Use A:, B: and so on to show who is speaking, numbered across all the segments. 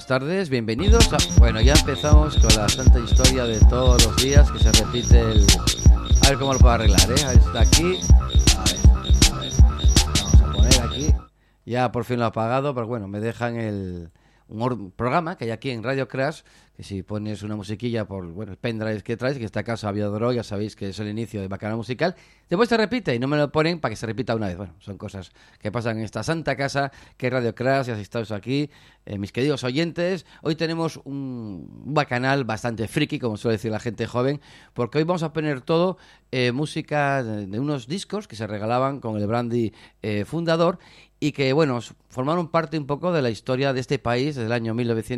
A: buenas tardes, bienvenidos a... Bueno, ya empezamos con la santa historia de todos los días, que se repite el... A ver cómo lo puedo arreglar, ¿eh? A ver, está aquí. A ver. Vamos a poner aquí. Ya por fin lo he apagado, pero bueno, me dejan un programa que hay aquí en Radio Crash, que si pones una musiquilla por el pendrive que traes, que en este caso Aviador, ya sabéis que es el inicio de Bacanal Musical, después se repite y no me lo ponen para que se repita una vez. Bueno, son cosas que pasan en esta santa casa que es Radio Crash, y así estamos aquí, mis queridos oyentes. Hoy tenemos un Bacanal bastante friki, como suele decir la gente joven, porque hoy vamos a poner todo música de unos discos que se regalaban con el Brandy fundador, y que, bueno, formaron parte un poco de la historia de este país desde el año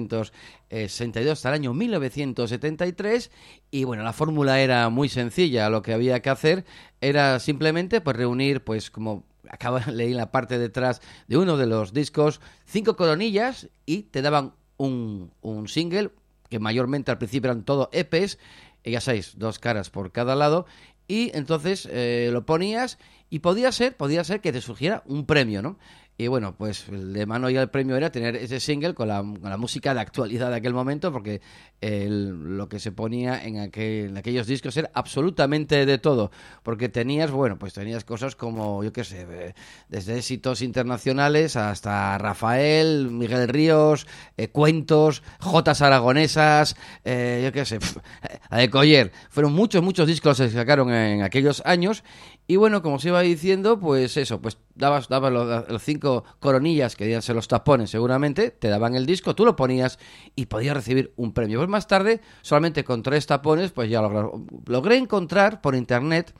A: 1962 hasta el año 1973, y bueno, la fórmula era muy sencilla. Lo que había que hacer era simplemente pues reunir, pues como leí en la parte de atrás de uno de los discos, 5 coronillas, y te daban un single, que mayormente al principio eran todo EPs, ya sabéis, 2 caras por cada lado, y entonces lo ponías y podía ser que te surgiera un premio, ¿no? Y bueno, pues de mano ya el premio era tener ese single con la música de actualidad de aquel momento, porque lo que se ponía en aquellos discos era absolutamente de todo, porque tenías cosas como, yo qué sé, desde éxitos internacionales hasta Rafael, Miguel Ríos, cuentos, jotas aragonesas, yo qué sé, la de Coller. Fueron muchos discos que se sacaron en aquellos años. Y bueno, como se iba diciendo, pues eso, pues dabas los 5 coronillas, que debían ser los tapones seguramente, te daban el disco, tú lo ponías y podías recibir un premio. Pues más tarde, solamente con 3 tapones, pues ya logré encontrar por internet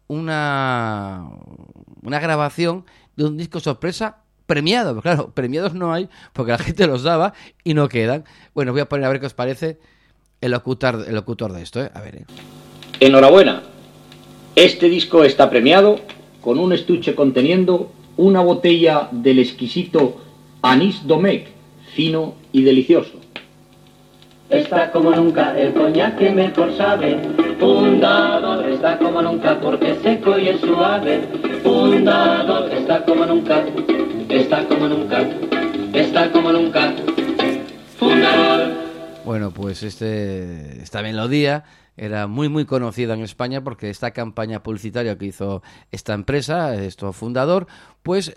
A: una grabación de un disco sorpresa premiado. Pero claro, premiados no hay, porque la gente los daba y no quedan. Bueno, voy a poner a ver qué os parece el locutor de esto, ¿eh? A ver,
B: Enhorabuena. Este disco está premiado con un estuche conteniendo una botella del exquisito Anís Domecq, fino y delicioso.
C: Está como nunca el coñac que mejor sabe. Fundador está como nunca porque es seco y es suave. Fundador está como nunca. Está como nunca. Está como nunca. Fundador.
A: Bueno, pues esta melodía era muy conocida en España, porque esta campaña publicitaria que hizo esta empresa, fundador, pues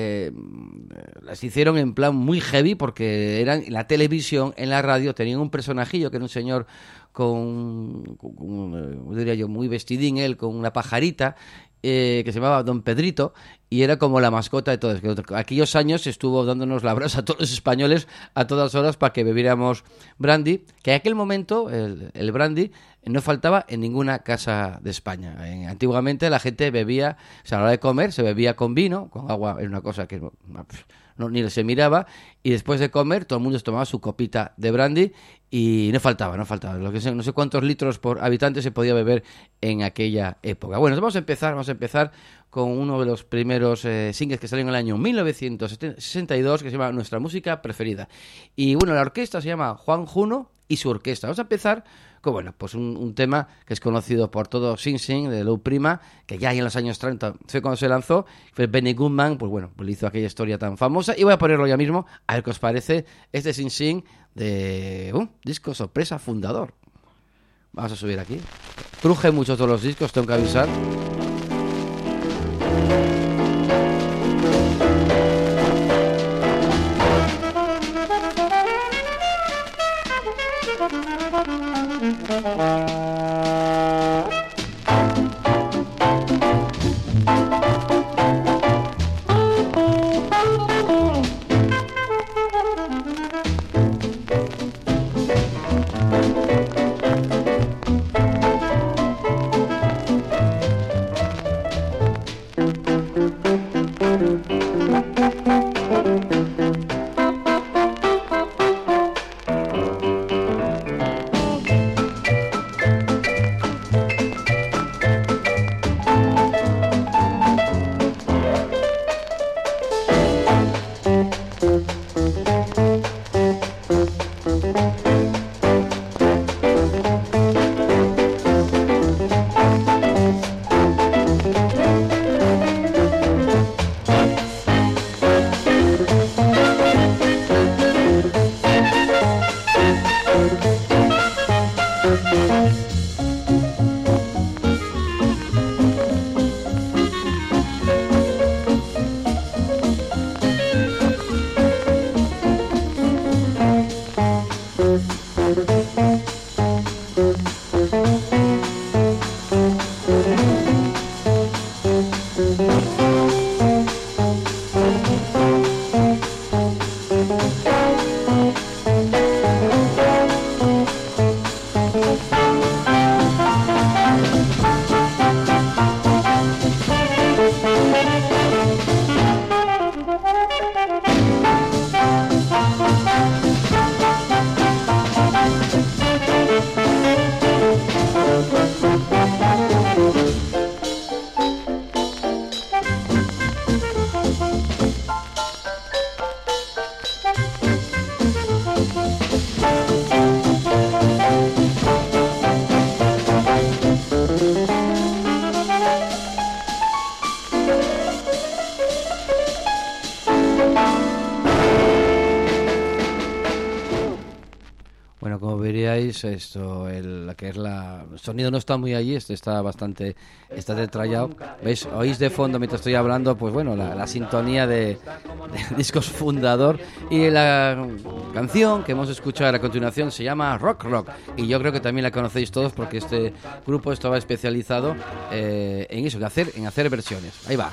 A: las hicieron en plan muy heavy, porque eran en la televisión, en la radio, tenían un personajillo que era un señor con diría yo, muy vestidín, él con una pajarita, que se llamaba Don Pedrito, y era como la mascota de todos. Aquellos años estuvo dándonos la brasa a todos los españoles a todas horas para que bebiéramos brandy, que en aquel momento el brandy no faltaba en ninguna casa de España. Antiguamente la gente bebía, o sea, a la hora de comer se bebía con vino, con agua, era una cosa que ni se miraba, y después de comer todo el mundo se tomaba su copita de brandy y no faltaba. Lo que sé, no sé cuántos litros por habitante se podía beber en aquella época. Bueno, vamos a empezar con uno de los primeros singles que salió en el año 1962, que se llama Nuestra Música Preferida. Y bueno, la orquesta se llama Juan Juno y su orquesta. Vamos a empezar con pues un tema que es conocido por todo, Sing Sing, de Lou Prima, que ya en los años 30 fue cuando se lanzó, fue Benny Goodman, pues hizo aquella historia tan famosa, y voy a ponerlo ya mismo, a ver qué os parece este Sing Sing de disco sorpresa fundador. Vamos a subir aquí. Cruje mucho todos los discos, tengo que avisar. oís esto, la que es el sonido no está muy allí, está bastante detrallado. ¿Veis? Oís de fondo mientras estoy hablando, pues bueno, la sintonía de Discos Fundador, y la canción que hemos escuchado a continuación se llama Rock Rock, y yo creo que también la conocéis todos porque este grupo estaba especializado en eso, en hacer versiones. Ahí va.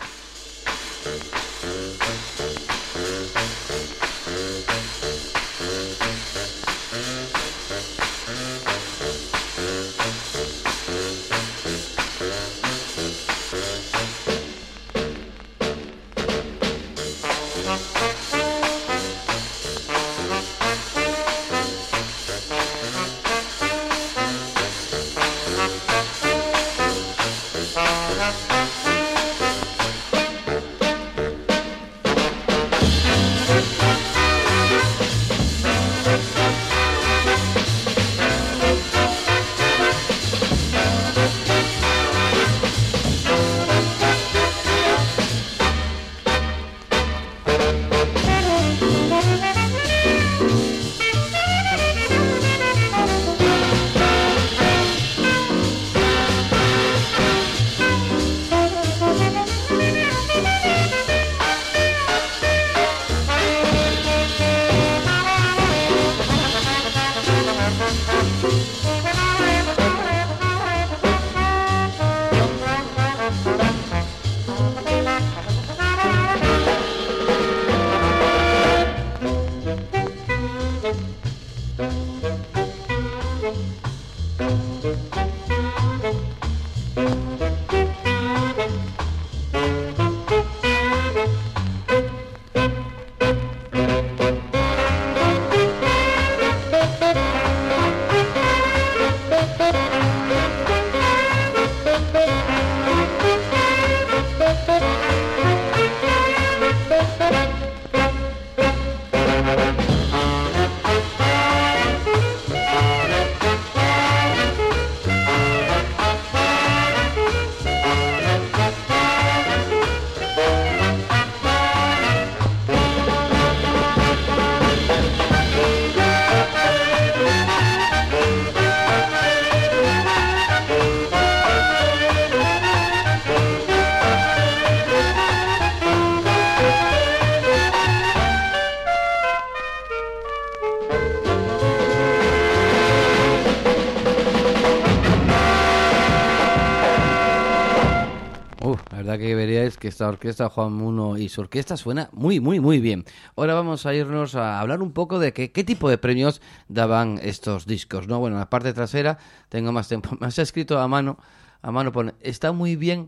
A: La verdad que veríais que esta orquesta, Juan Muno y su orquesta, suena muy, muy, muy bien. Ahora vamos a irnos a hablar un poco de qué tipo de premios daban estos discos, ¿no? Bueno, en la parte trasera tengo más tiempo. Me has escrito a mano pone, está muy bien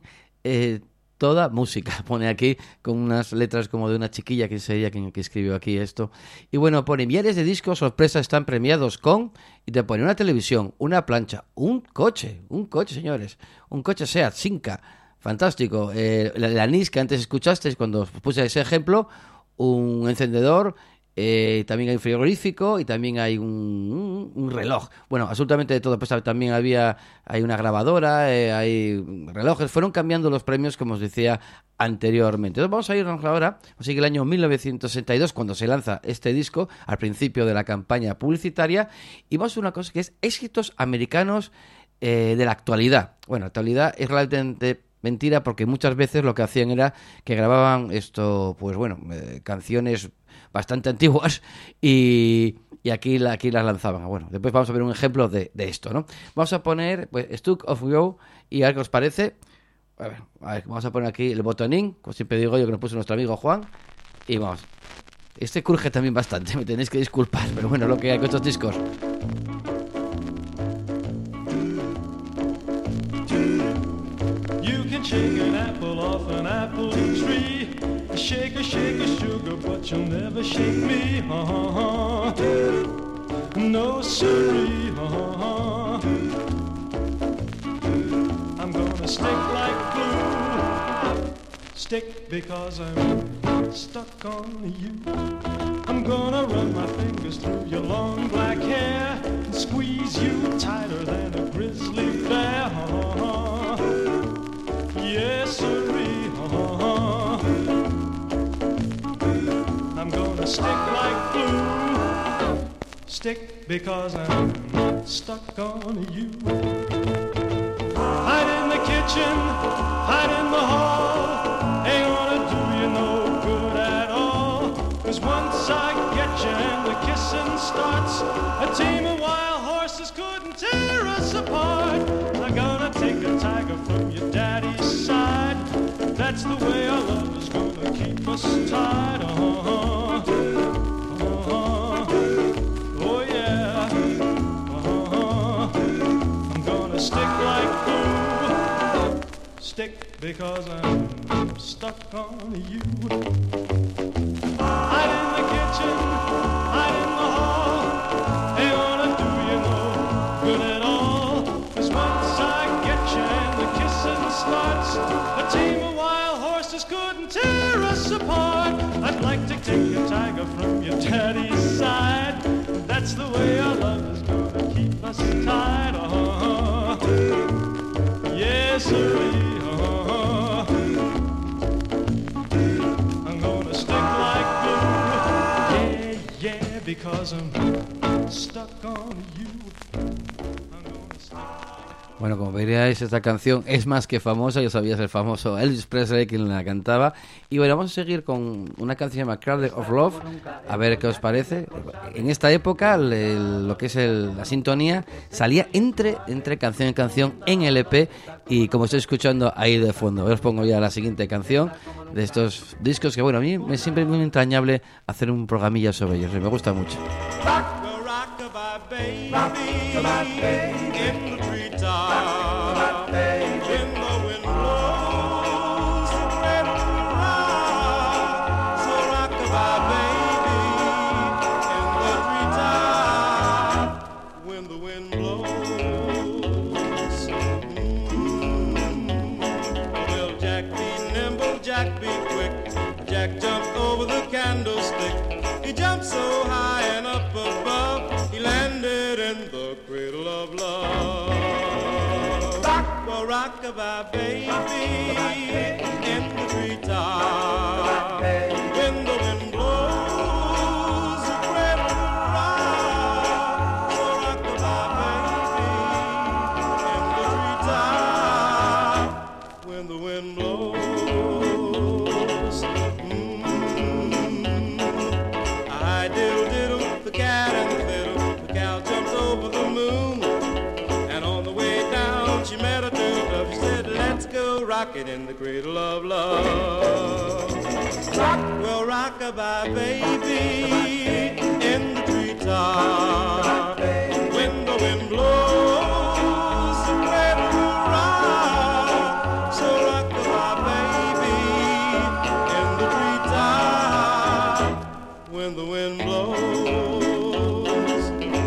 A: toda música, pone aquí con unas letras como de una chiquilla, que sería quien que escribió aquí esto. Y bueno, pone, miles de discos sorpresa están premiados con, y te pone una televisión, una plancha, un coche, señores, un coche Seat Cinca. Fantástico. La anís que antes escuchasteis cuando os puse ese ejemplo, un encendedor, también hay un frigorífico y también hay un reloj. Bueno, absolutamente de todo. Pues también hay una grabadora, hay relojes. Fueron cambiando los premios, como os decía anteriormente. Entonces vamos a irnos ahora, así que el año 1962, cuando se lanza este disco, al principio de la campaña publicitaria, y vamos a una cosa que es éxitos americanos de la actualidad. Bueno, la actualidad es realmente mentira, porque muchas veces lo que hacían era que grababan canciones bastante antiguas y aquí las lanzaban. Bueno, después vamos a ver un ejemplo de esto, ¿no? Vamos a poner Stuck of You y a ver qué os parece. A ver, vamos a poner aquí el botonín, como siempre digo yo, que nos puso nuestro amigo Juan, y vamos. Este cruje también bastante, me tenéis que disculpar, pero bueno, lo que hay con estos discos.
D: Shake an apple off an apple tree. Shake a sugar, but you'll never shake me. No siree. I'm gonna stick like glue. Stick because I'm stuck on you. I'm gonna run my fingers through your long black hair and squeeze you tighter than a grizzly bear. Yes, sirree, I'm gonna stick like glue. Stick because I'm stuck on you. Hide in the kitchen, hide in the hall, ain't gonna do you no good at all. 'Cause once I get you and the kissing starts, a team of wild horses couldn't tear us apart. I'm gonna take a tiger from your daddy's side. That's the way our love is gonna keep us tied. Oh yeah. I'm gonna stick like glue. Stick because I'm stuck on you. Hide in the kitchen, hide in the hall, ain't gonna do you no good at all. 'Cause once I get you and the kissing starts, a team of wild horses couldn't tear us apart. I'd like to take a tiger from your daddy's side. That's the way our love is gonna keep us tied. Yes, sir. I'm gonna stick like glue. Yeah, because I'm stuck on you. I'm gonna stick like...
A: Bueno, como veríais, esta canción es más que famosa. Ya sabías, el famoso Elvis Presley quien la cantaba. Y bueno, vamos a seguir con una canción llamada Cradle of Love. A ver qué os parece. En esta época, lo que es la sintonía salía entre canción y canción en el EP. Y como estoy escuchando ahí de fondo, os pongo ya la siguiente canción de estos discos que, bueno, a mí me es siempre muy entrañable hacer un programilla sobre ellos. Me gusta mucho.
E: Jack be quick. Jack jumped over the candlestick. He jumped so high and up above, he landed in the cradle of love. Well, rock-a-bye, baby, in the treetop. When the wind blows, the cradle will rock. So rock-a-bye, baby, in the treetop. When the wind blows. Rockin' in the cradle of love. Well, rock-a-bye, baby, in the treetop. When the wind blows, the cradle will rock. So rock-a-bye, baby, in the treetop. When the wind blows.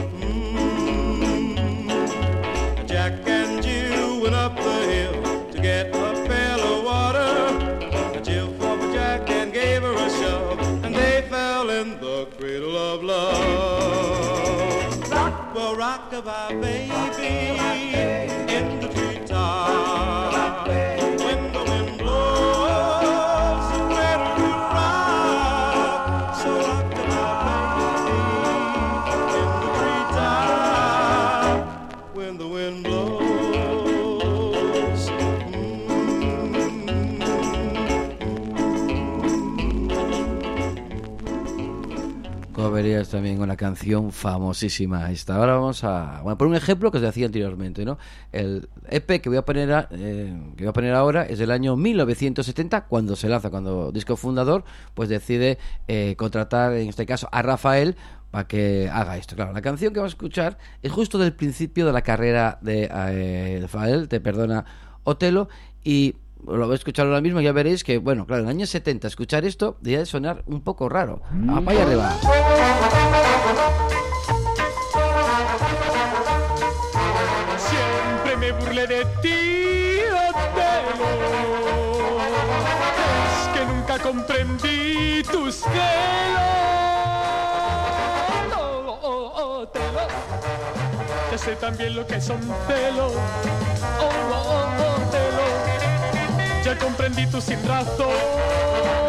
E: Jack and Jill went up the hill to get a pail of water. Jill fought with Jack and gave her a shove, and they fell in the cradle of love. Well, rock-a-bye, baby, in the treetop. When the wind blows, the cradle will rock. So rock-a-bye, baby, in the treetop. When the wind blows.
A: Como verías, también una canción famosísima esta. Ahora vamos a por un ejemplo que os decía anteriormente, ¿no? El EP que voy a poner ahora es del año 1970, cuando se lanza, cuando Disco Fundador pues decide contratar, en este caso, a Rafael para que haga esto. Claro, la canción que vamos a escuchar es justo del principio de la carrera de Rafael, Te perdona Otelo, y lo voy a escuchar ahora mismo y ya veréis que, bueno, claro, en el año 70 escuchar esto debe sonar un poco raro. ¡Para allá arriba!
D: Siempre me burlé de ti, Otelo. Es que nunca comprendí tus celos. Otelo, ya sé también lo que son celos. Otelo, ya comprendí tu sin razón.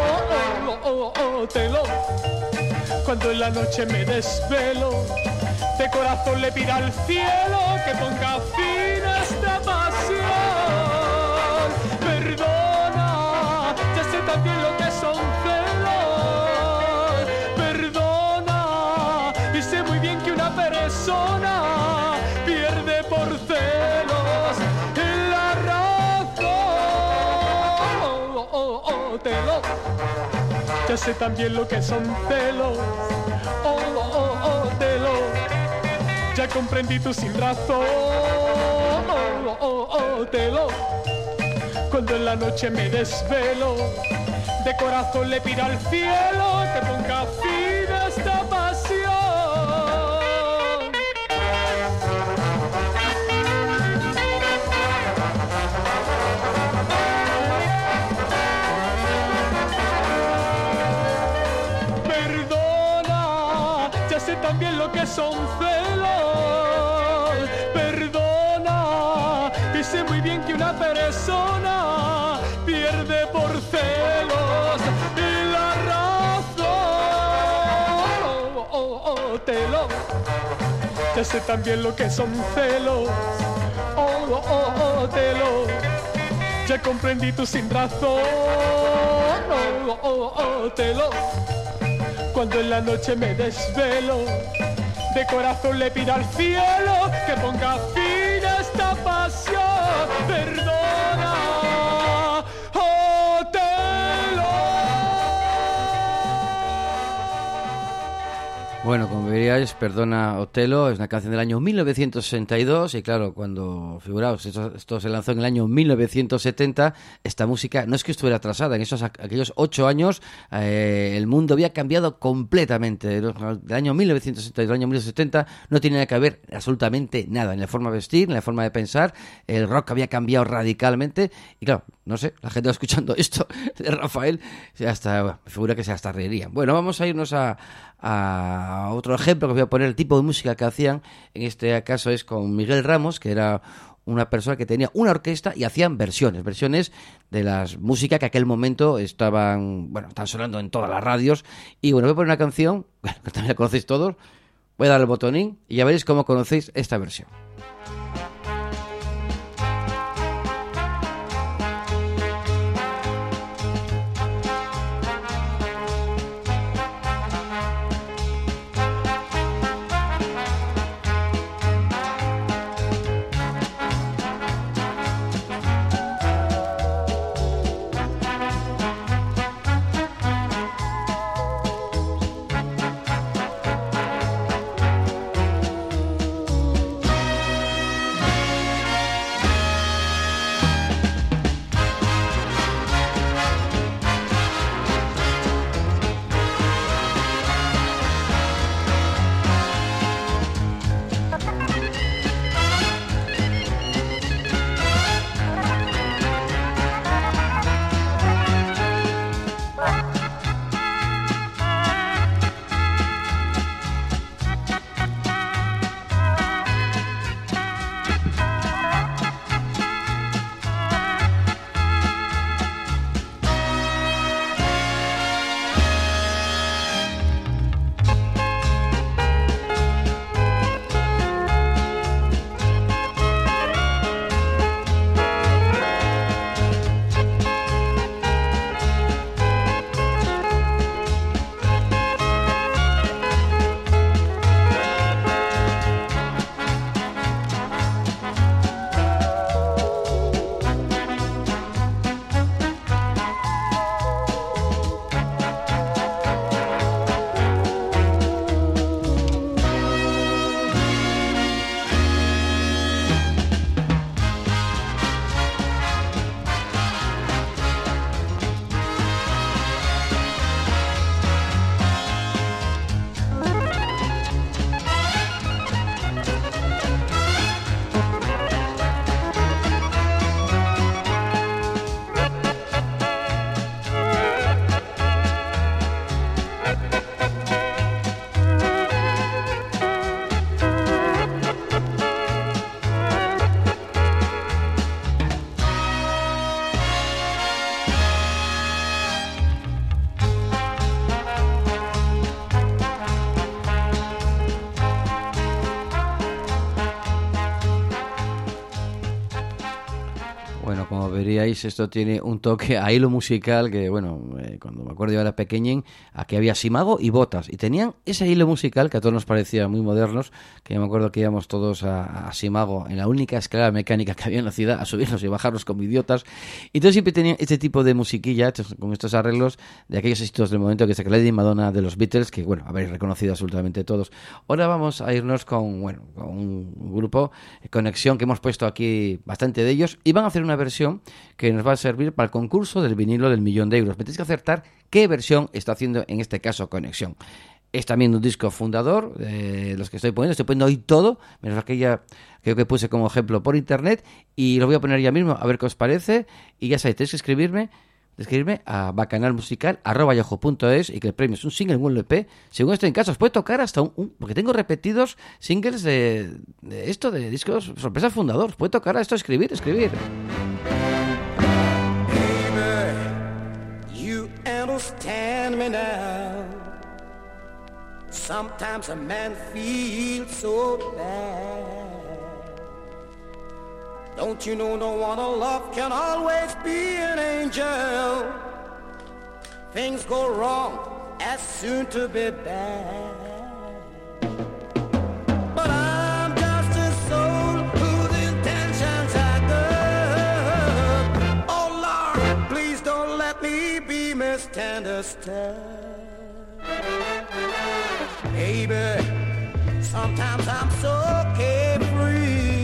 D: Otelo, cuando en la noche me desvelo,
F: de corazón le pido al cielo que ponga fin a esta pasión. Perdona, ya sé también lo que son celos. Perdona, y sé muy bien que una persona pierde por celos la razón. Ya sé también lo que son celos. Ya comprendí tu sin razón, telo. Cuando en la noche me desvelo, de corazón le pido al cielo que ponga fin a esta pasión. Perdona, ya sé también lo que son celos. Sé muy bien que una persona pierde por celos la razón. Telo. Ya sé también lo que son celos. Telo. Ya comprendí tu sin razón. Telo. Cuando en la noche me desvelo, de corazón le pido al cielo que ponga fin a esta pasión. Perdona,
A: Bueno, como veríais, Perdona Otelo es una canción del año 1962 y claro, cuando, figuraos, esto se lanzó en el año 1970, esta música no es que estuviera atrasada, en aquellos 8 años el mundo había cambiado completamente. Del año 1962 al año 1970 no tenía que ver absolutamente nada, en la forma de vestir, en la forma de pensar, el rock había cambiado radicalmente y claro, no sé, la gente va escuchando esto de Rafael, me figura que se hasta reiría. Bueno, vamos a irnos a otro ejemplo que voy a poner, el tipo de música que hacían, en este caso es con Miguel Ramos, que era una persona que tenía una orquesta y hacían versiones de las músicas que aquel momento estaban sonando en todas las radios. Y bueno, voy a poner una canción, que también la conocéis todos, voy a dar el botonín y ya veréis cómo conocéis esta versión. veáis, esto tiene un toque a hilo musical que, bueno, cuando me acuerdo yo era pequeñín, aquí había Simago y Botas, y tenían ese hilo musical que a todos nos parecía muy modernos, que yo me acuerdo que íbamos todos a Simago en la única escalera mecánica que había en la ciudad, a subirnos y bajarnos como idiotas, y entonces siempre tenían este tipo de musiquilla, con estos arreglos de aquellos éxitos del momento, que es Lady Madonna de los Beatles, que, bueno, habéis reconocido absolutamente todos. Ahora vamos a irnos con un grupo, Conexión, que hemos puesto aquí bastante de ellos, y van a hacer una versión que nos va a servir para el concurso del vinilo del 1.000.000 de euros. Me tenéis que acertar qué versión está haciendo en este caso Conexión. Es también un disco fundador, los que estoy poniendo hoy todo, menos aquella que puse como ejemplo por internet, y lo voy a poner ya mismo a ver qué os parece, y ya sabéis, tenéis que escribirme a bacanalmusical@yahoo.es, y que el premio es un single, un LP. Según estoy en casa, os puede tocar hasta porque tengo repetidos singles de esto, de discos sorpresa fundador. Os puede tocar a esto, escribir.
E: Baby, you understand me now. Sometimes a man feels so bad. Don't you know no one I love can always be an angel? Things go wrong as soon to be bad. But I'm just a soul whose intentions are good. Oh Lord, please don't let me be misunderstood. Baby, sometimes I'm so carefree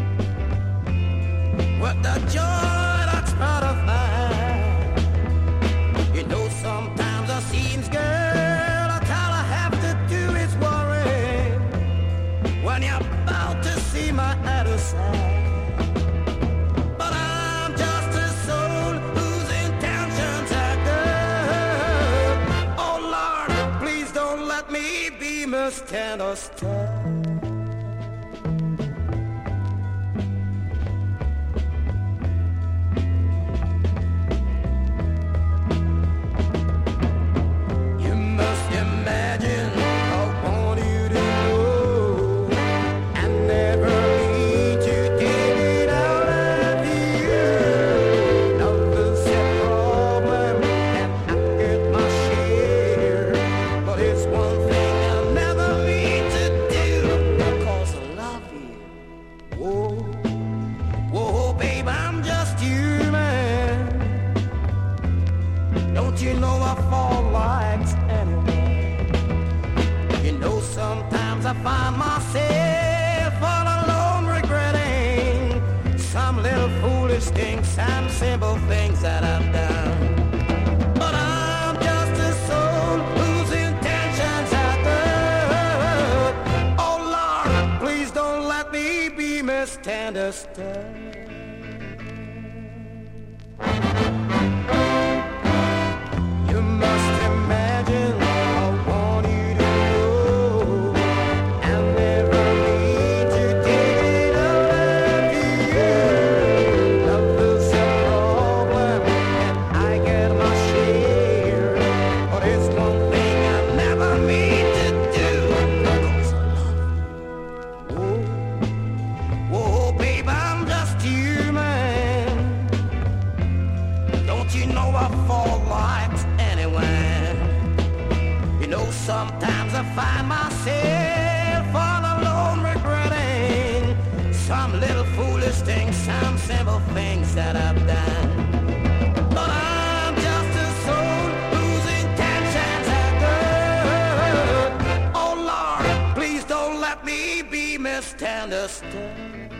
E: with the joy that's part of mine. You know, sometimes it seems, girl, that's all I have to do is worry when you're about to see my other side. But I'm just a soul whose intentions are good. Oh Lord, please don't let me be misunderstood. Find myself all alone regretting some little foolish things, some simple things that I've done. But I'm just a soul whose intentions are good. Oh Lord, please don't let me be misunderstood. You must imagine sometimes I find myself all alone regretting some little foolish things, some simple things that I've done. But I'm just a soul whose intentions are good. Oh Lord, please don't let me be misunderstood.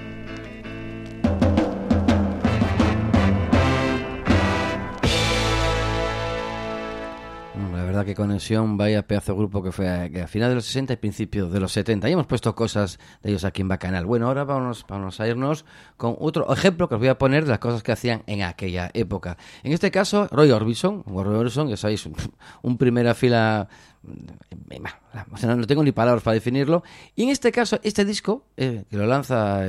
A: La verdad que Conexión, vaya pedazo de grupo que fue a final de los 60 y principios de los 70. Y hemos puesto cosas de ellos aquí en Bacanal. Bueno, ahora vamos a irnos con otro ejemplo que os voy a poner de las cosas que hacían en aquella época. En este caso, Roy Orbison, ya sabéis, un primera fila... no tengo ni palabras para definirlo. Y en este caso, este disco, que lo lanza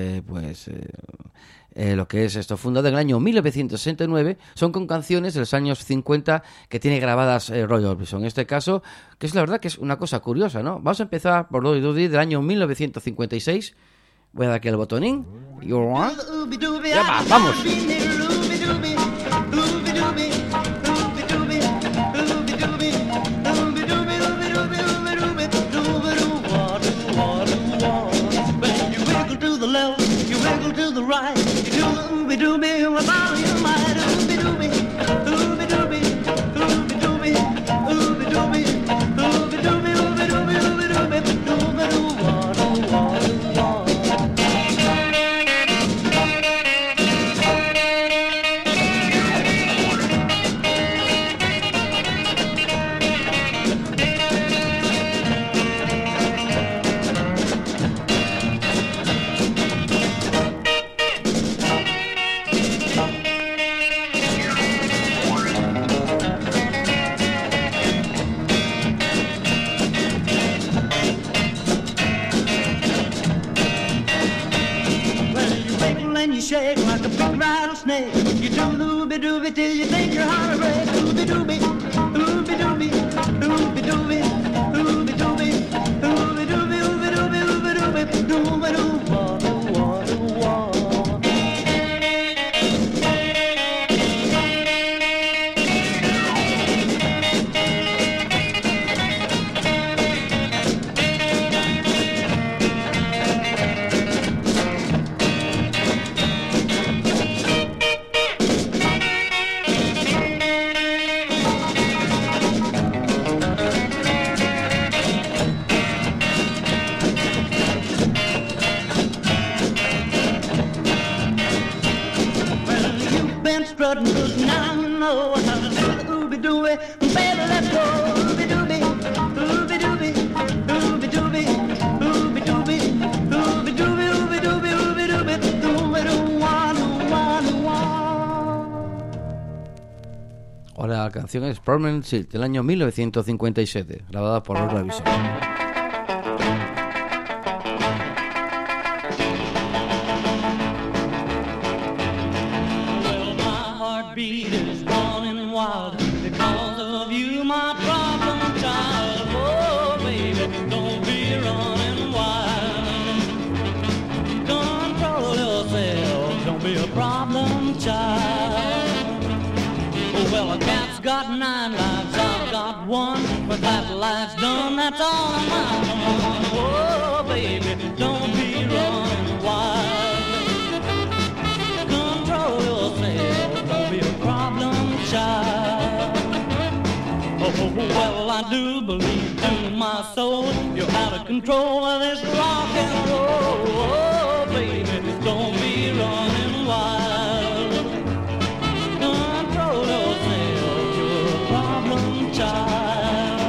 A: lo que es esto, fundado en el año 1969, son con canciones de los años 50 que tiene grabadas Roy Orbison. En este caso, que es la verdad que es una cosa curiosa, ¿no? Vamos a empezar por Doody Doody del año 1956. Voy a dar aquí el botonín. Ya va, vamos.
C: ooby dooby till you think your heart will break. Ooby dooby, ooby dooby, ooby dooby, ooby dooby, ooby dooby, ooby dooby, ooby dooby, dooby doo, wah, doo, wah, doo, wah. Strutting, cause now you know how to do the ooby dooby. Baby, let's go. Ooby dooby, ooby dooby, ooby dooby, ooby dooby, ooby dooby, ooby dooby, ooby dooby, dooby doo, wah, doo, wah, doo, wah.
A: Ahora la canción es Permanent Shield del año 1957, grabada por los Revisor.
C: Beat is running wild because of you, my problem child. Oh, baby, don't be running wild. Control yourself, don't be a problem child. Oh, well, a cat's got 9 lives, I've got 1, but that life's done, that's all I'm on. Oh, baby, don't be running wild. Control yourself, don't be a problem child. Oh, well, I do believe to my soul you're out of control of this rock and roll. Oh, baby, don't be running wild. Control yourself, you're a problem child.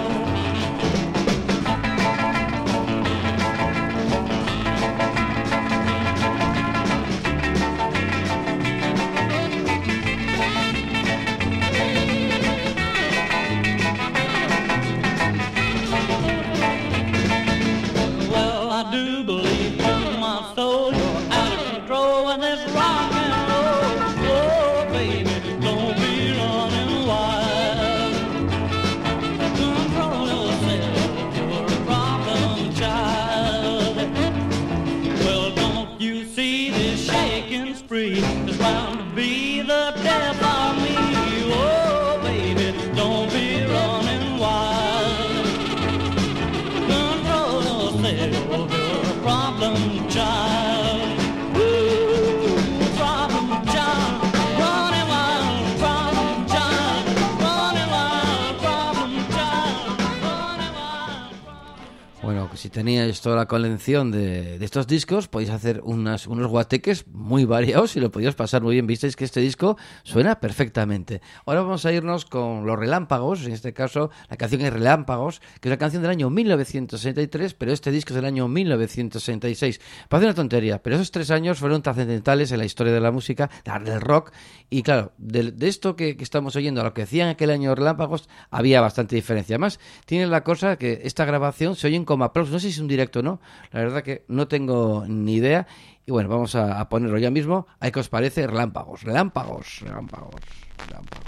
C: It's bound to be the death of me. Oh, baby, don't be running wild. Control yourself, you're a problem child. Ooh, problem child, running wild, problem child, running wild, problem child, running wild.
A: Bueno, si teníais toda la colección de estos discos, podéis hacer unos guateques muy variados y lo podéis pasar muy bien. Visteis que este disco suena perfectamente. Ahora vamos a irnos con Los Relámpagos, en este caso la canción es Relámpagos, que es una canción del año 1963, pero este disco es del año 1966. Parece una tontería, pero esos 3 años fueron trascendentales en la historia de la música, del rock, y claro, de esto que estamos oyendo a lo que hacían aquel año Relámpagos, había bastante diferencia. Además, tiene la cosa que esta grabación se oyen como aplausos, no sé si es un directo o no, la verdad que no tengo ni idea. Y bueno, vamos a ponerlo ya mismo. ¿A qué os parece? Relámpagos, relámpagos, relámpagos, relámpagos.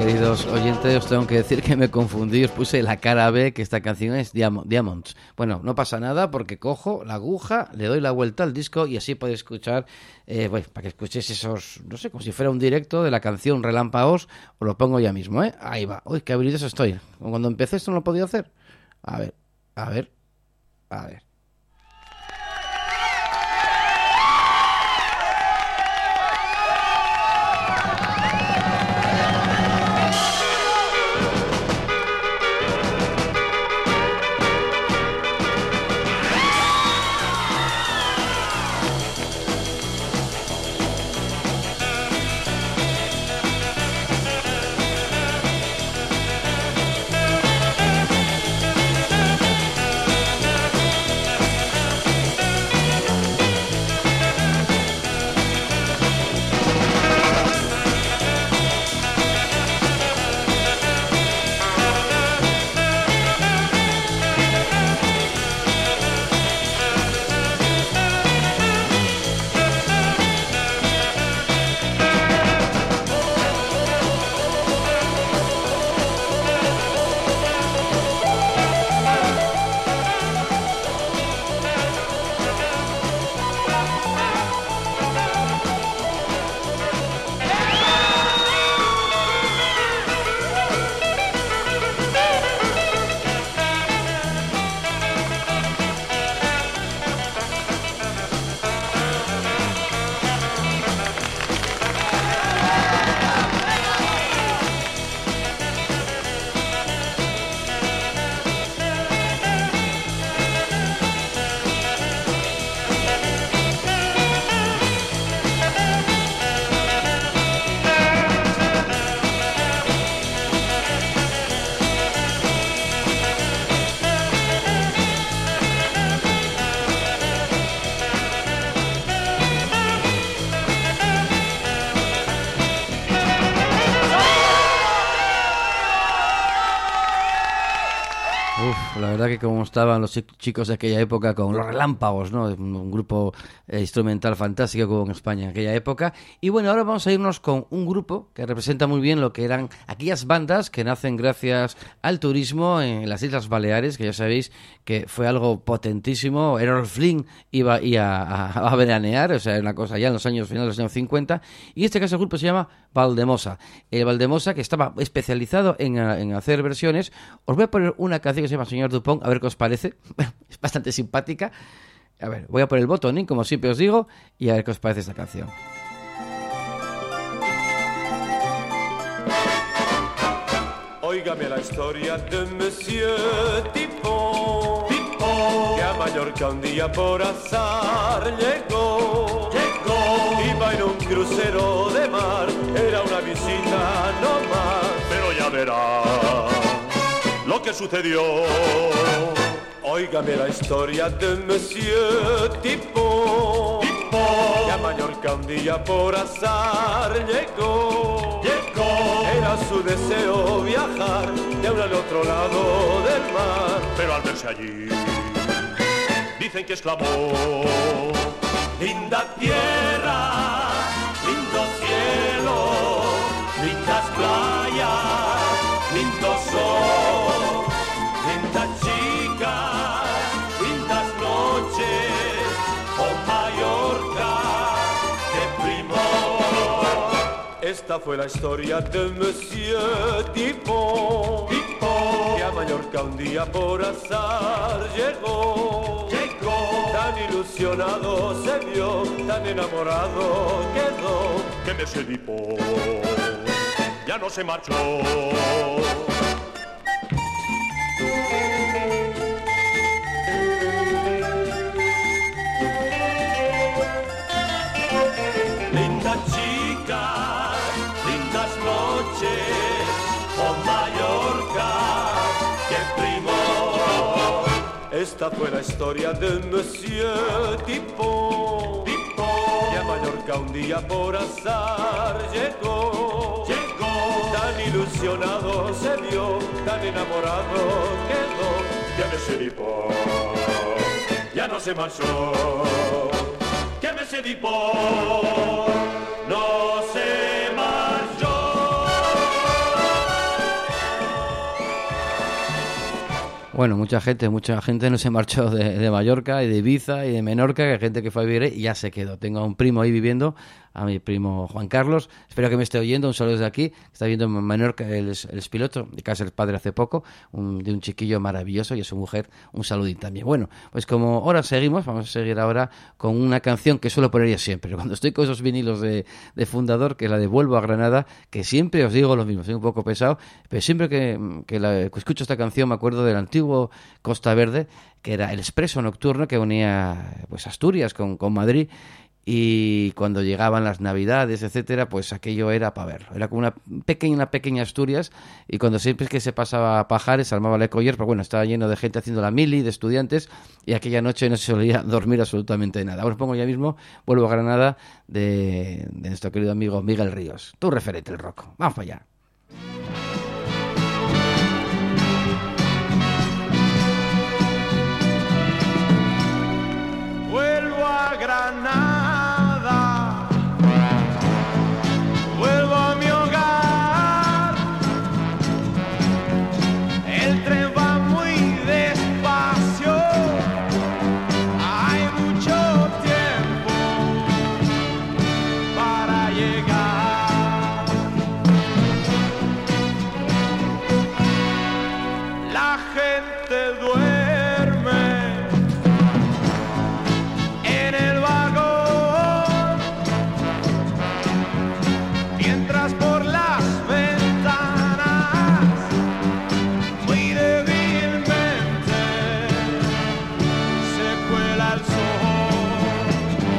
A: queridos oyentes, os tengo que decir que me confundí, os puse la cara B, que esta canción es Diamonds. Bueno, no pasa nada porque cojo la aguja, le doy la vuelta al disco y así podéis escuchar, para que escuchéis esos, no sé, como si fuera un directo de la canción Relámpagos, os lo pongo ya mismo, ¿eh? Ahí va. Uy, qué habilidoso estoy. Cuando empecé esto no lo podía hacer. A ver. La verdad que como estaban los chicos de aquella época con los Relámpagos, ¿no? Un grupo instrumental fantástico como en España en aquella época. Y bueno, ahora vamos a irnos con un grupo que representa muy bien lo que eran aquellas bandas que nacen gracias al turismo en las Islas Baleares, que ya sabéis que fue algo potentísimo. Errol Flynn iba a veranear, o sea, una cosa ya en los años finales de los años 50. Y en este caso el grupo se llama Valdemosa. Valdemosa, que estaba especializado en hacer versiones. Os voy a poner una canción que se llama Señor Dupont, a ver qué os parece. Es bastante simpática. A ver, voy a poner el botonín, como siempre os digo, y a ver qué os parece esta canción.
G: Óigame la historia de Monsieur Dupont, que a Mallorca un día por azar llegó. Iba en un crucero de mar, era una visita no más, pero ya verá lo que sucedió. Óigame la historia de Monsieur Dupont, que a Mallorca un día por azar llegó. Era su deseo viajar de uno al otro lado del mar, pero al verse allí dicen que exclamó: linda tierra, lindo cielo, lindas playas, lindo sol, lindas chicas, lindas noches, oh Mallorca, qué primor. Esta fue la historia de Monsieur Dupont, que a Mallorca un día por azar llegó. Tan ilusionado se vio, tan enamorado quedó, que Monsieur Dupont ya no se marchó. Lindas chicas, lindas noches, oh Mallorca, qué primor. Esta fue la historia de Monsieur Dupont, que a Mallorca un día por azar llegó. Tan ilusionado se vio, tan enamorado quedó, que Monsieur Dupont ya no se marchó. Que Monsieur Dupont no se marchó.
A: Bueno, mucha gente no se marchó de Mallorca y de Ibiza y de Menorca, que hay gente que fue a vivir y ya se quedó. Tengo a un primo ahí viviendo, a mi primo Juan Carlos, espero que me esté oyendo, un saludo desde aquí, está viviendo en Menorca, él es piloto, de casa el padre hace poco, de un chiquillo maravilloso, y a su mujer un saludín también. Bueno, pues como ahora vamos a seguir ahora con una canción que suelo poner yo siempre, cuando estoy con esos vinilos de Fundador, que es la de Vuelvo a Granada, que siempre os digo lo mismo, soy un poco pesado, pero siempre que escucho esta canción me acuerdo del antiguo Costa Verde, que era el expreso nocturno que unía pues Asturias con Madrid, y cuando llegaban las Navidades, etcétera, pues aquello era para verlo. Era como una pequeña Asturias, y cuando siempre que se pasaba a Pajares, armaba el Coller, pero bueno, estaba lleno de gente haciendo la mili, de estudiantes, y aquella noche no se solía dormir absolutamente nada. Ahora os pongo ya mismo Vuelvo a Granada de nuestro querido amigo Miguel Ríos, tu referente el rock. Vamos para allá.
D: Vuelvo a Granada, vuelvo a mi hogar. El tren va muy despacio, hay mucho tiempo para llegar. La gente duerme en el vagón, mientras por las ventanas muy débilmente se cuela el sol.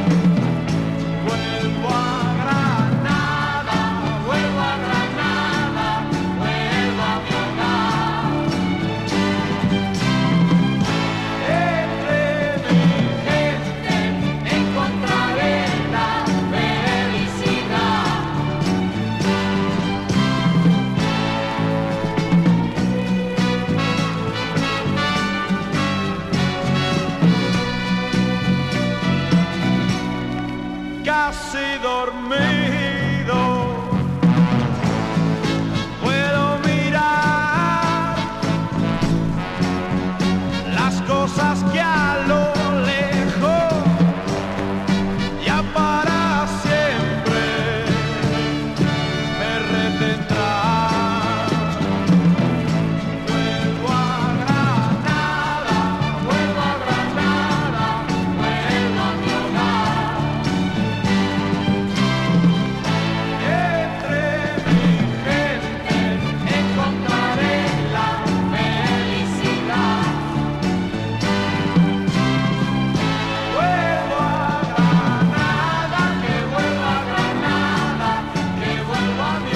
D: Vuelvo a Granada, vuelvo a Granada, vuelvo a mi hogar. Entre mi gente encontraré la felicidad. Casi dormido puedo mirar las cosas que a lo lejos ya para siempre me retendrán. Vuelvo a Granada, vuelvo a Granada, vuelvo a mi hogar. Entre mi gente encontraré la felicidad. Vuelvo a Granada, que vuelvo a Granada, que vuelvo a mi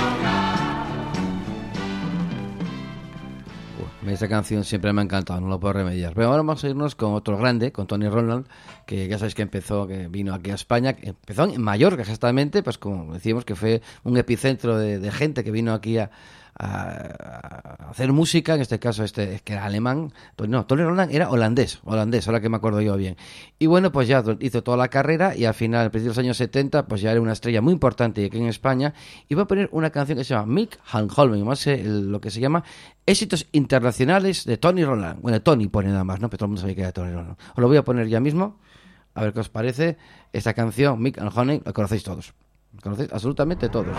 D: hogar.
A: Esa canción siempre me ha encantado, no lo puedo remediar. Pero ahora vamos a irnos con otro grande, con Tony Ronald, que ya sabéis que que vino aquí a España, que empezó en Mallorca exactamente, pues como decíamos que fue un epicentro de gente que vino aquí a hacer música, en este caso que era alemán, Tony Ronald era holandés, ahora que me acuerdo yo bien. Y bueno, pues ya hizo toda la carrera y al final, a principios de los años 70, pues ya era una estrella muy importante aquí en España, y va a poner una canción que se llama Mick and Holmen, más lo que se llama Éxitos Internacionales de Tony Ronald. Bueno, Tony pone nada más, ¿no? Pero todo el mundo sabía que era Tony Ronald. Os lo voy a poner ya mismo, a ver qué os parece. Esta canción, Mick and Holmen, la conocéis todos. La conocéis absolutamente todos.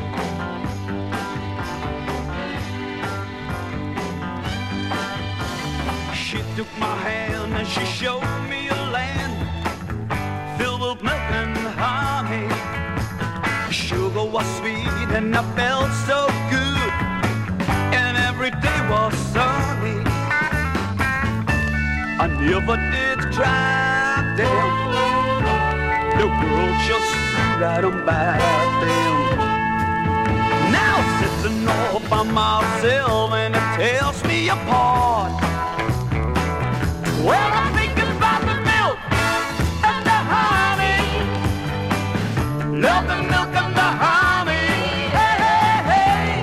H: She took my hand and she showed me a land filled with milk and honey. Sugar was sweet and I felt so good, and every day was sunny. I never did cry down, the world just flew right on by them. Now sitting all by myself and it tears me apart. Well, I'm thinking about the milk and the honey. Love the milk and the honey. Hey, hey, hey.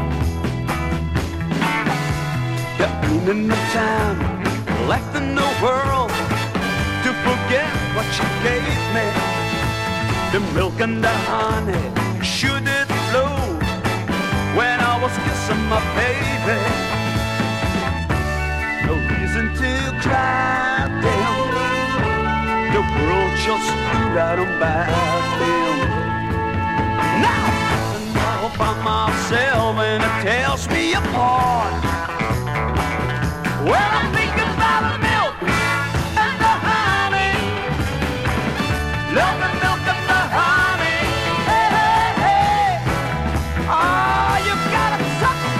H: There ain't enough time left in the world to forget what you gave me. The milk and the honey, should it flow when I was kissing my baby? No, until you cry down. The world just threw out on by them. Now I'm all by myself and it tears me apart. Well, I'm thinking about the milk and the honey. Love the milk and the honey. Hey, hey, hey. Oh, you gotta suck it.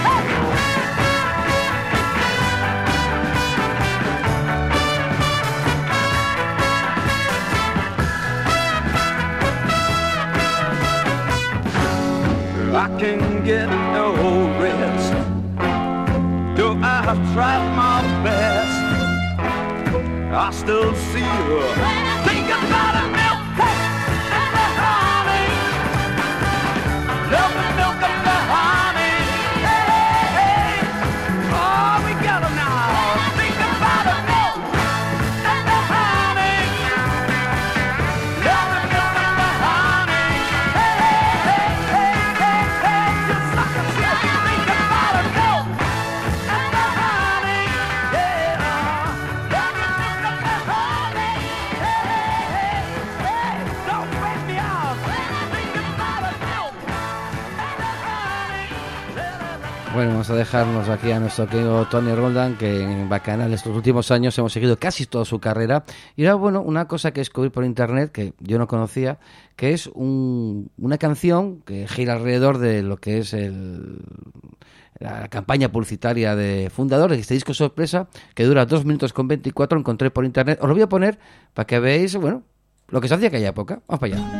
H: I can get no rest, though I have tried my best. I still see her. Think about the milk and the honey. Love the milk and the honey. Hey, hey, hey. Oh, we got her now. Think about the milk and the honey. Love the milk and the honey. Hey, hey, hey, hey, hey. Just like I said, think about the milk and the honey. Yeah. Love the milk and the honey. Hey, hey, hey. Don't wake me up. Think about the milk and the honey.
A: Bueno, vamos a dejarnos aquí a nuestro querido Tony Roldán, que en Bacanal estos últimos años hemos seguido casi toda su carrera. Y era, bueno, una cosa que descubrí por internet, que yo no conocía, que es una canción que gira alrededor de lo que es la campaña publicitaria de Fundador, de este disco sorpresa, que dura 2 minutos con 24, lo encontré por internet. Os lo voy a poner para que veáis, bueno, lo que se hacía en aquella época. Vamos para allá.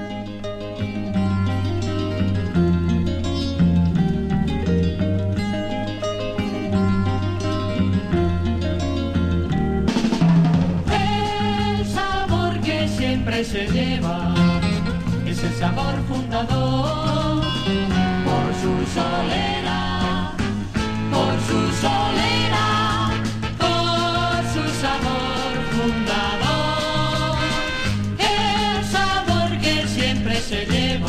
I: El sabor que siempre se lleva es el sabor Fundador. Por su solera, por su solera, por su sabor Fundador. El sabor que siempre se lleva.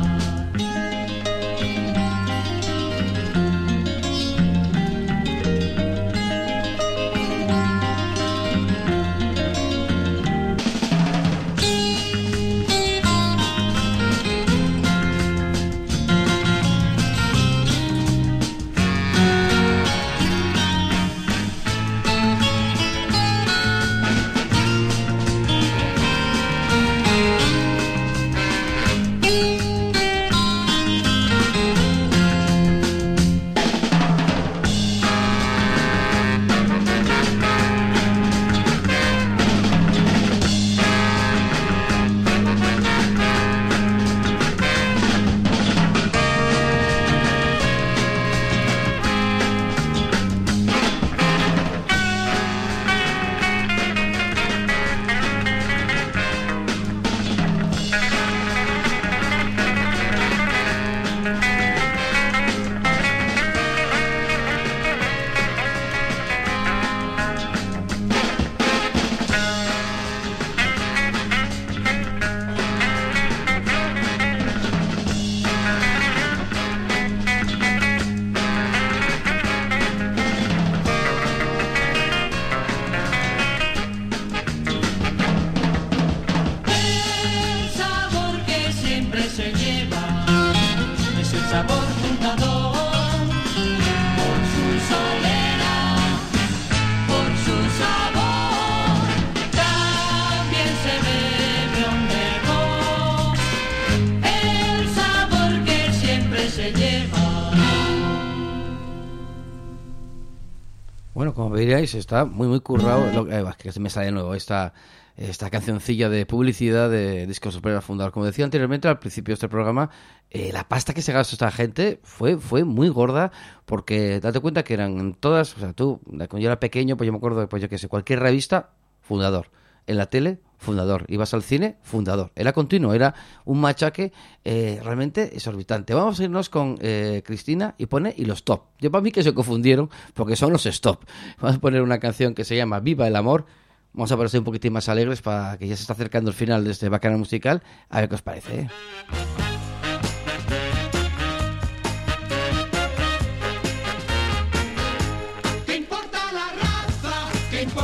I: El sabor que siempre se lleva es el sabor Fundador. Por su solera, por su sabor, también se bebe un mejor. El sabor que siempre se lleva.
A: Bueno, como veríais, está muy currado. Que se me sale de nuevo esta cancioncilla de publicidad de Disco Sorpresa Fundador. Como decía anteriormente, al principio de este programa, la pasta que se gastó esta gente fue muy gorda, porque date cuenta que eran todas, o sea, tú, cuando yo era pequeño, pues yo me acuerdo de, pues yo qué sé, cualquier revista, Fundador. En la tele, Fundador. Ibas al cine, Fundador. Era continuo, era un machaque realmente exorbitante. Vamos a irnos con Cristina y pone y los top. Yo para mí que se confundieron porque son los stop. Vamos a poner una canción que se llama Viva el Amor. Vamos a ponerse un poquitín más alegres para que ya se está acercando el final de este Bacanal musical. A ver qué os parece, ¿eh?
I: ¿Qué importa la raza? ¿Qué importa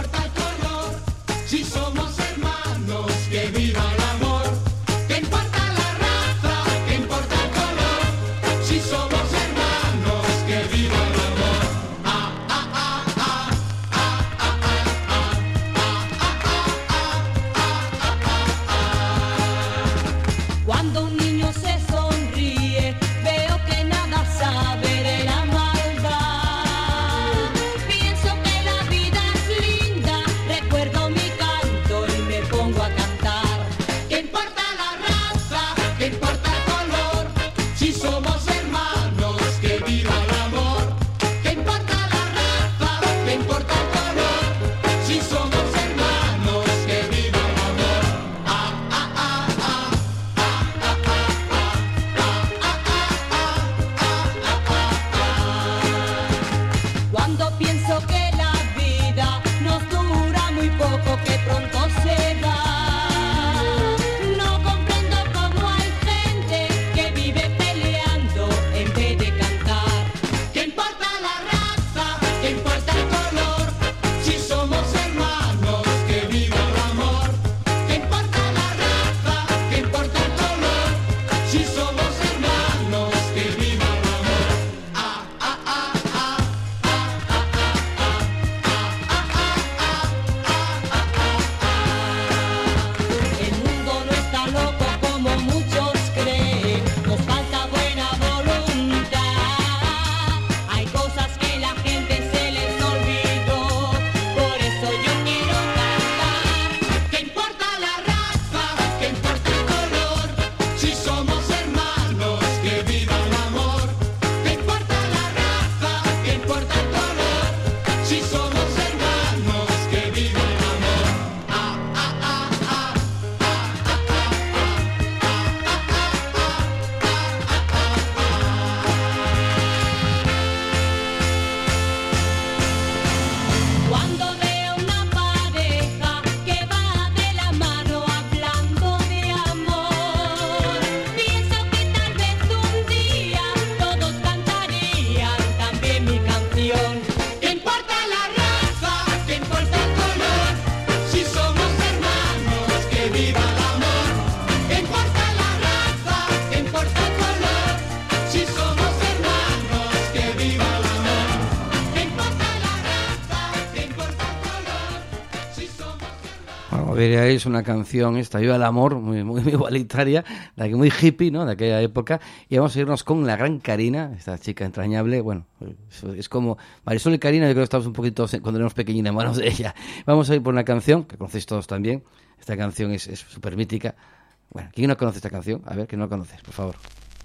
A: veréis, una canción esta, Viva el Amor, muy igualitaria, muy hippie, ¿no?, de aquella época. Y vamos a irnos con la gran Karina, esta chica entrañable. Bueno, es como Marisol y Karina, yo creo que estamos un poquito, cuando éramos pequeñines, en manos de ella. Vamos a ir por una canción que conocéis todos también. Esta canción es súper mítica. Bueno, ¿quién no conoce esta canción? A ver, ¿quién no la conoces, por favor?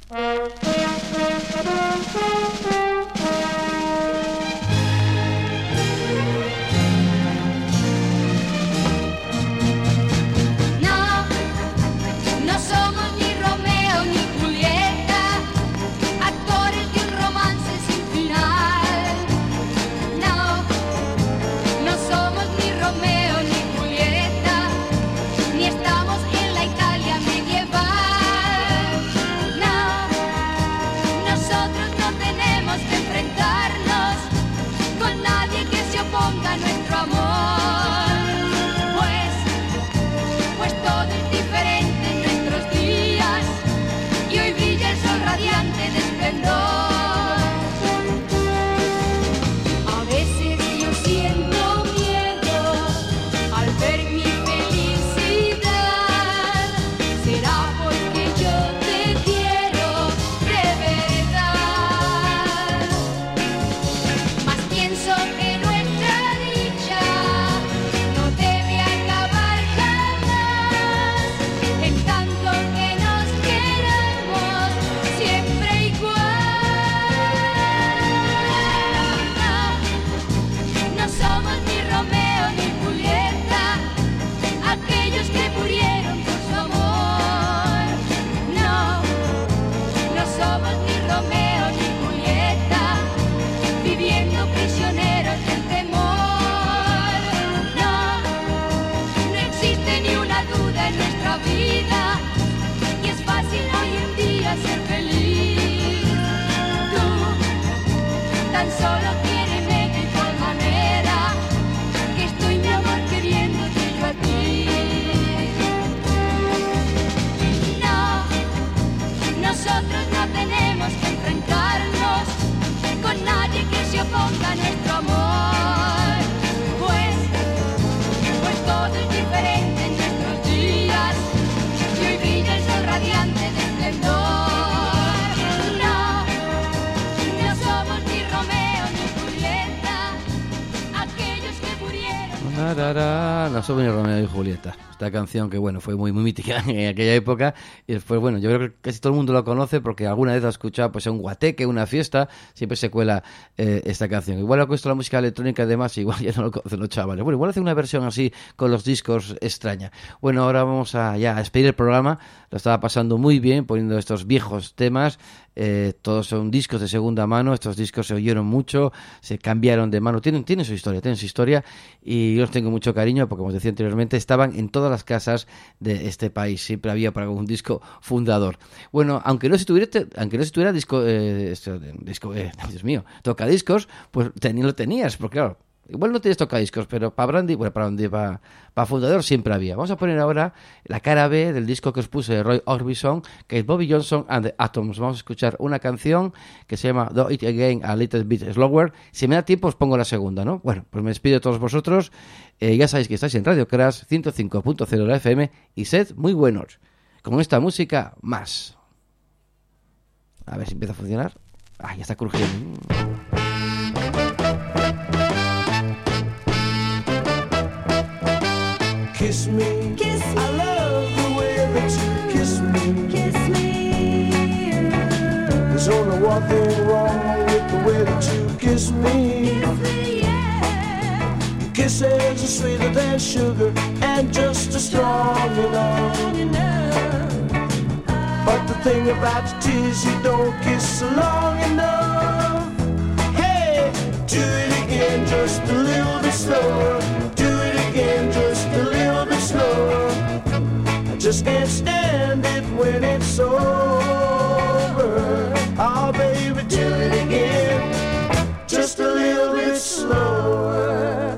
A: No somos ni Romeo y Julieta. Esta canción que, bueno, fue muy mítica en aquella época. Y después, bueno, yo creo que casi todo el mundo lo conoce porque alguna vez ha escuchado, pues, en un guateque, una fiesta, siempre se cuela esta canción. Igual ha puesto la música electrónica, además, igual ya no lo conocen los chavales. Bueno, igual hace una versión así con los discos extraña. Bueno, ahora vamos a despedir el programa. Lo estaba pasando muy bien poniendo estos viejos temas. Todos son discos de segunda mano. Estos discos se oyeron mucho, se cambiaron de mano, tienen su historia, y yo los tengo mucho cariño porque, como os decía anteriormente, estaban en todas las casas de este país. Siempre había para un disco fundador. Bueno, aunque no se tuviera disco, Dios mío, tocadiscos, pues lo tenías, porque claro, igual no tienes tocadiscos, pero para fundador siempre había. Vamos a poner ahora la cara B del disco que os puse de Roy Orbison, que es Bobby Johnson and the Atoms. Vamos a escuchar una canción que se llama Do It Again a Little Bit Slower. Si me da tiempo os pongo la segunda, ¿no? Bueno, pues me despido de todos vosotros. Ya sabéis que estáis en Radio Crash 105.0 de la FM y sed muy buenos. Con esta música más. A ver si empieza a funcionar. Ya está crujiendo.
J: Kiss me, kiss me. I love the way that you kiss me. Kiss me. There's only one thing wrong with the way that you kiss me. Kiss me, yeah. Your kisses are sweeter than sugar and just as strong enough. But the thing about it is you don't kiss long enough. Hey, do it again just a little bit slower. Do it again just a little bit slower. I just can't stand it when it's over. Oh, baby, do it again just a little bit slower.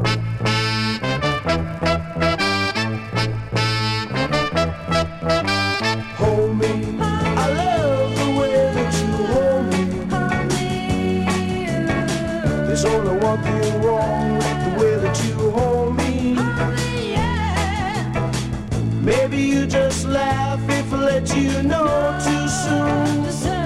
J: Hold me, I love the way that you hold me. There's only one thing wrong with the way that you hold me. Maybe you just laugh if I let you know too soon.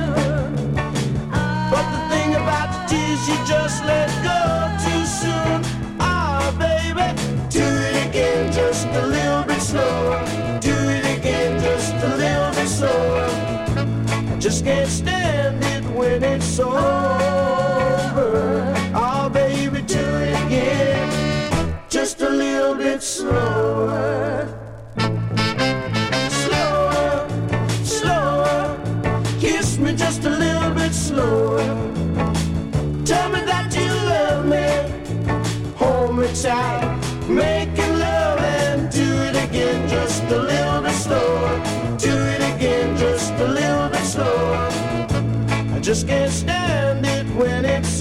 J: But the thing about it is you just let go too soon. Ah, baby, do it again just a little bit slower. Do it again just a little bit slower. I just can't stand it when it's over. Ah, baby, do it again just a little bit slower. Slower, slower, kiss me just a little bit slower. Tell me that you love me, hold me tight, making love and do it again just a little bit slower. Do it again just a little bit slower. I just can't stand it when it's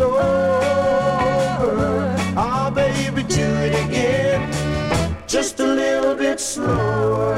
J: over. Ah, baby, do it again just a little bit slower.